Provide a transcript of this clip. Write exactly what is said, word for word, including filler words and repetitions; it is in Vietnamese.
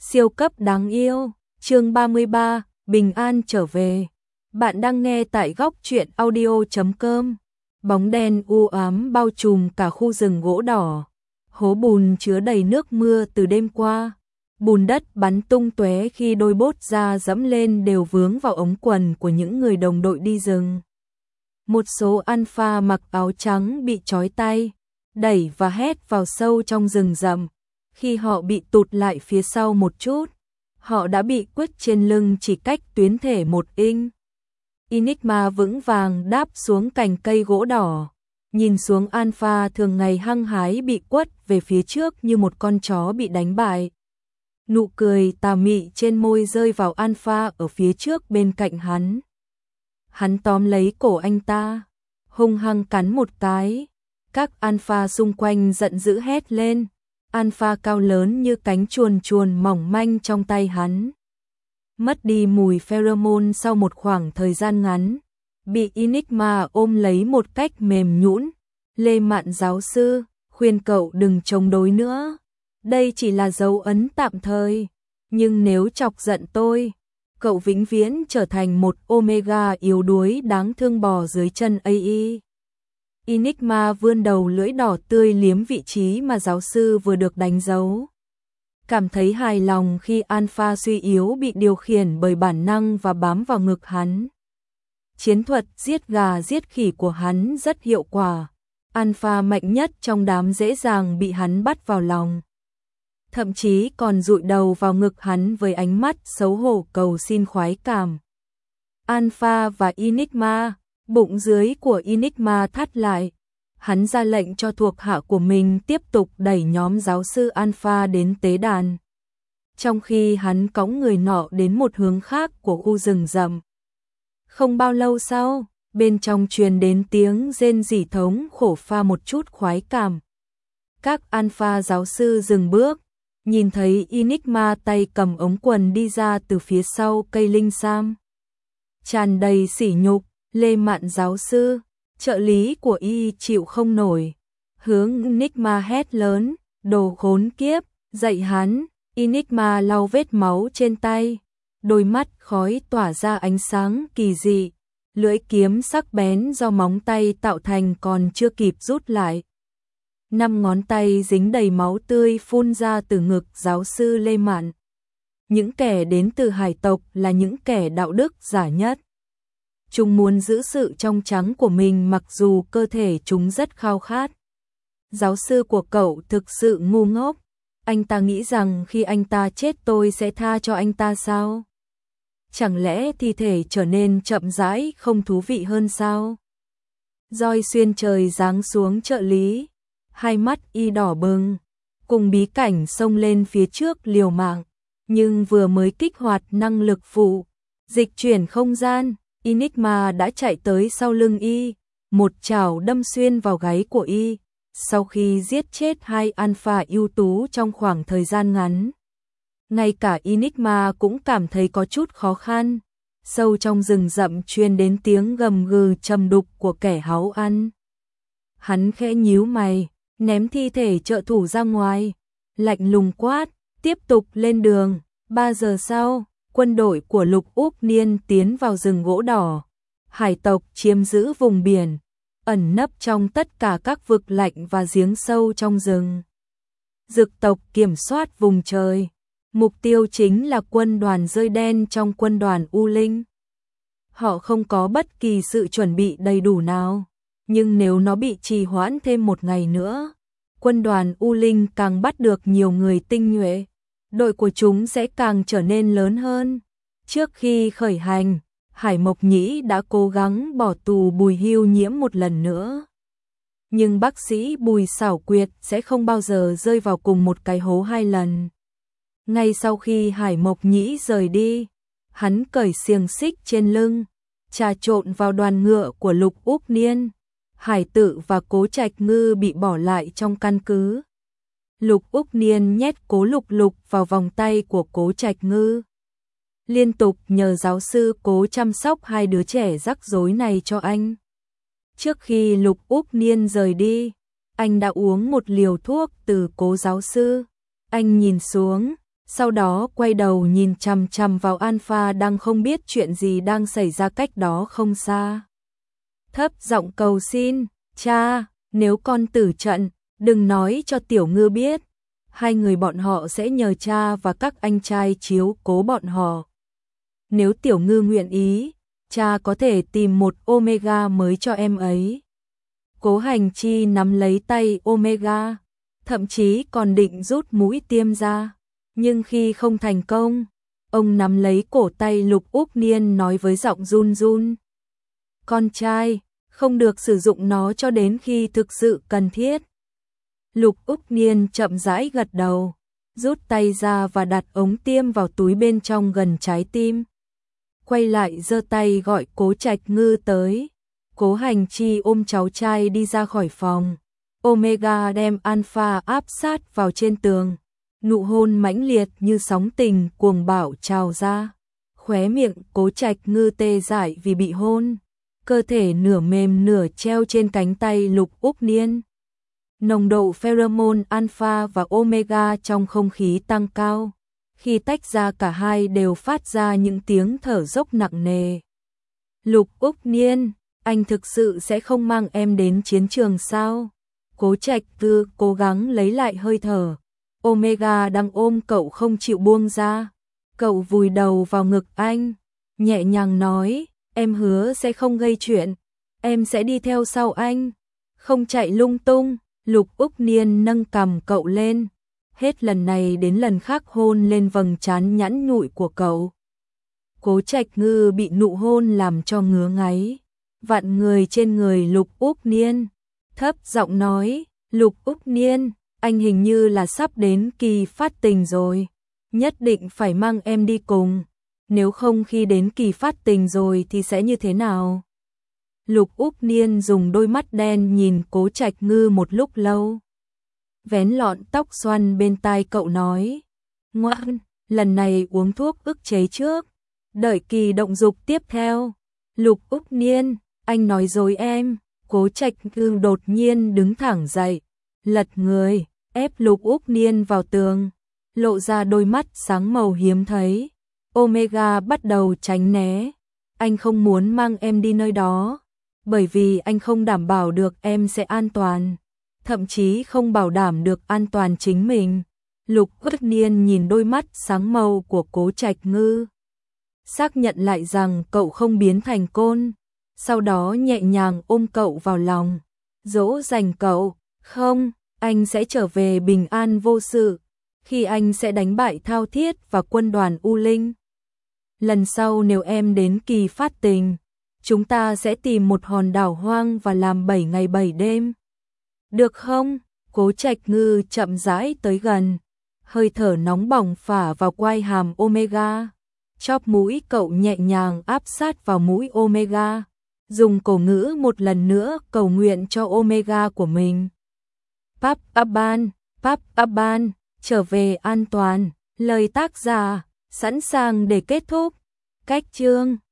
Siêu cấp đáng yêu, chương ba mươi ba, bình an trở về. Bạn đang nghe tại góc truyện audio chấm com. Bóng đen u ám bao trùm cả khu rừng gỗ đỏ. Hố bùn chứa đầy nước mưa từ đêm qua. Bùn đất bắn tung tóe khi đôi bốt da dẫm lên đều vướng vào ống quần của những người đồng đội đi rừng. Một số alpha mặc áo trắng bị trói tay, đẩy và hét vào sâu trong rừng rậm. Khi họ bị tụt lại phía sau một chút, họ đã bị quất trên lưng chỉ cách tuyến thể một inch. Enigma vững vàng đáp xuống cành cây gỗ đỏ, nhìn xuống Alpha thường ngày hăng hái bị quất về phía trước như một con chó bị đánh bại. Nụ cười tà mị trên môi rơi vào Alpha ở phía trước bên cạnh hắn. Hắn tóm lấy cổ anh ta, hung hăng cắn một cái. Các Alpha xung quanh giận dữ hét lên. Alpha cao lớn như cánh chuồn chuồn mỏng manh trong tay hắn. Mất đi mùi pheromone sau một khoảng thời gian ngắn, bị Enigma ôm lấy một cách mềm nhũn. Lê Mạn giáo sư, khuyên cậu đừng chống đối nữa. Đây chỉ là dấu ấn tạm thời, nhưng nếu chọc giận tôi, cậu vĩnh viễn trở thành một Omega yếu đuối đáng thương bò dưới chân a i. Enigma vươn đầu lưỡi đỏ tươi liếm vị trí mà giáo sư vừa được đánh dấu. Cảm thấy hài lòng khi Alpha suy yếu bị điều khiển bởi bản năng và bám vào ngực hắn. Chiến thuật giết gà giết khỉ của hắn rất hiệu quả. Alpha mạnh nhất trong đám dễ dàng bị hắn bắt vào lòng. Thậm chí còn dụi đầu vào ngực hắn với ánh mắt xấu hổ cầu xin khoái cảm. Alpha và Enigma. Bụng dưới của Enigma thắt lại. Hắn ra lệnh cho thuộc hạ của mình tiếp tục đẩy nhóm giáo sư Alpha đến tế đàn. Trong khi hắn cõng người nọ đến một hướng khác của khu rừng rậm. Không bao lâu sau, bên trong truyền đến tiếng rên rỉ thống khổ pha một chút khoái cảm. Các Alpha giáo sư dừng bước, nhìn thấy Enigma tay cầm ống quần đi ra từ phía sau cây linh sam. Tràn đầy sỉ nhục. Lê Mạn giáo sư, trợ lý của y chịu không nổi, hướng Enigma hét lớn, đồ khốn kiếp, dậy hắn. Enigma lau vết máu trên tay, đôi mắt khói tỏa ra ánh sáng kỳ dị, lưỡi kiếm sắc bén do móng tay tạo thành còn chưa kịp rút lại. Năm ngón tay dính đầy máu tươi phun ra từ ngực giáo sư Lê Mạn. Những kẻ đến từ hải tộc là những kẻ đạo đức giả nhất. Chúng muốn giữ sự trong trắng của mình mặc dù cơ thể chúng rất khao khát. Giáo sư của cậu thực sự ngu ngốc. Anh ta nghĩ rằng khi anh ta chết tôi sẽ tha cho anh ta sao? Chẳng lẽ thi thể trở nên chậm rãi không thú vị hơn sao? Roi xuyên trời giáng xuống trợ lý. Hai mắt y đỏ bừng. Cùng bí cảnh xông lên phía trước liều mạng. Nhưng vừa mới kích hoạt năng lực phụ, dịch chuyển không gian. Enigma đã chạy tới sau lưng y, một chảo đâm xuyên vào gáy của y. Sau khi giết chết hai Alpha ưu tú trong khoảng thời gian ngắn, ngay cả Enigma cũng cảm thấy có chút khó khăn. Sâu trong rừng rậm truyền đến tiếng gầm gừ trầm đục của kẻ háu ăn. Hắn khẽ nhíu mày, ném thi thể trợ thủ ra ngoài, lạnh lùng quát, tiếp tục lên đường. Ba giờ sau, quân đội của Lục Úc Niên tiến vào rừng gỗ đỏ. Hải tộc chiếm giữ vùng biển, ẩn nấp trong tất cả các vực lạnh và giếng sâu trong rừng. Dực tộc kiểm soát vùng trời. Mục tiêu chính là quân đoàn rơi đen trong quân đoàn U Linh. Họ không có bất kỳ sự chuẩn bị đầy đủ nào. Nhưng nếu nó bị trì hoãn thêm một ngày nữa, quân đoàn U Linh càng bắt được nhiều người tinh nhuệ. Đội của chúng sẽ càng trở nên lớn hơn. Trước khi khởi hành, Hải Mộc Nhĩ đã cố gắng bỏ tù Bùi Hưu Nhiễm một lần nữa. Nhưng bác sĩ Bùi xảo quyệt sẽ không bao giờ rơi vào cùng một cái hố hai lần. Ngay sau khi Hải Mộc Nhĩ rời đi, hắn cởi xiềng xích trên lưng, trà trộn vào đoàn ngựa của Lục Úc Niên. Hải Tự và Cố Trạch Ngư bị bỏ lại trong căn cứ. Lục Úc Niên nhét Cố Lục Lục vào vòng tay của Cố Trạch Ngư. Liên tục nhờ giáo sư Cố chăm sóc hai đứa trẻ rắc rối này cho anh. Trước khi Lục Úc Niên rời đi, anh đã uống một liều thuốc từ Cố giáo sư. Anh nhìn xuống, sau đó quay đầu nhìn chằm chằm vào Alpha đang không biết chuyện gì đang xảy ra cách đó không xa. Thấp giọng cầu xin, cha, nếu con tử trận, đừng nói cho Tiểu Ngư biết. Hai người bọn họ sẽ nhờ cha và các anh trai chiếu cố bọn họ. Nếu Tiểu Ngư nguyện ý, cha có thể tìm một Omega mới cho em ấy. Cố Hành Chi nắm lấy tay Omega, thậm chí còn định rút mũi tiêm ra. Nhưng khi không thành công, ông nắm lấy cổ tay Lục Úc Niên nói với giọng run run. Con trai, không được sử dụng nó cho đến khi thực sự cần thiết. Lục Úc Niên chậm rãi gật đầu, rút tay ra và đặt ống tiêm vào túi bên trong gần trái tim. Quay lại giơ tay gọi Cố Trạch Ngư tới. Cố Hành Chi ôm cháu trai đi ra khỏi phòng. Omega đem Alpha áp sát vào trên tường. Nụ hôn mãnh liệt như sóng tình cuồng bạo trào ra. Khóe miệng Cố Trạch Ngư tê dại vì bị hôn. Cơ thể nửa mềm nửa treo trên cánh tay Lục Úc Niên. Nồng độ pheromone Alpha và Omega trong không khí tăng cao. Khi tách ra cả hai đều phát ra những tiếng thở dốc nặng nề. Lục Úc Niên, anh thực sự sẽ không mang em đến chiến trường sao? Cố Trạch Ngư cố gắng lấy lại hơi thở. Omega đang ôm cậu không chịu buông ra. Cậu vùi đầu vào ngực anh, nhẹ nhàng nói, em hứa sẽ không gây chuyện, em sẽ đi theo sau anh, không chạy lung tung. Lục Úc Niên nâng cằm cậu lên, hết lần này đến lần khác hôn lên vầng trán nhẵn nhụi của cậu. Cố Trạch Ngư bị nụ hôn làm cho ngứa ngáy, vặn người trên người Lục Úc Niên, thấp giọng nói, Lục Úc Niên, anh hình như là sắp đến kỳ phát tình rồi, nhất định phải mang em đi cùng, nếu không khi đến kỳ phát tình rồi thì sẽ như thế nào? Lục Úc Niên dùng đôi mắt đen nhìn Cố Trạch Ngư một lúc lâu. Vén lọn tóc xoăn bên tai cậu nói, ngoan, lần này uống thuốc ức chế trước, đợi kỳ động dục tiếp theo. Lục Úc Niên, anh nói dối em. Cố Trạch Ngư đột nhiên đứng thẳng dậy, lật người, ép Lục Úc Niên vào tường, lộ ra đôi mắt sáng màu hiếm thấy. Omega bắt đầu tránh né, anh không muốn mang em đi nơi đó, bởi vì anh không đảm bảo được em sẽ an toàn, thậm chí không bảo đảm được an toàn chính mình. Lục Úc Niên nhìn đôi mắt sáng màu của Cố Trạch Ngư, xác nhận lại rằng cậu không biến thành côn, sau đó nhẹ nhàng ôm cậu vào lòng, dỗ dành cậu, không, anh sẽ trở về bình an vô sự, khi anh sẽ đánh bại Thao Thiết và quân đoàn U Linh. Lần sau nếu em đến kỳ phát tình, chúng ta sẽ tìm một hòn đảo hoang và làm bảy ngày bảy đêm. Được không? Cố Trạch Ngư chậm rãi tới gần, hơi thở nóng bỏng phả vào quai hàm Omega. Chóp mũi cậu nhẹ nhàng áp sát vào mũi Omega, dùng cổ ngữ một lần nữa cầu nguyện cho Omega của mình. Pap Aban, Pap Aban, trở về an toàn, lời tác giả, sẵn sàng để kết thúc. Cách chương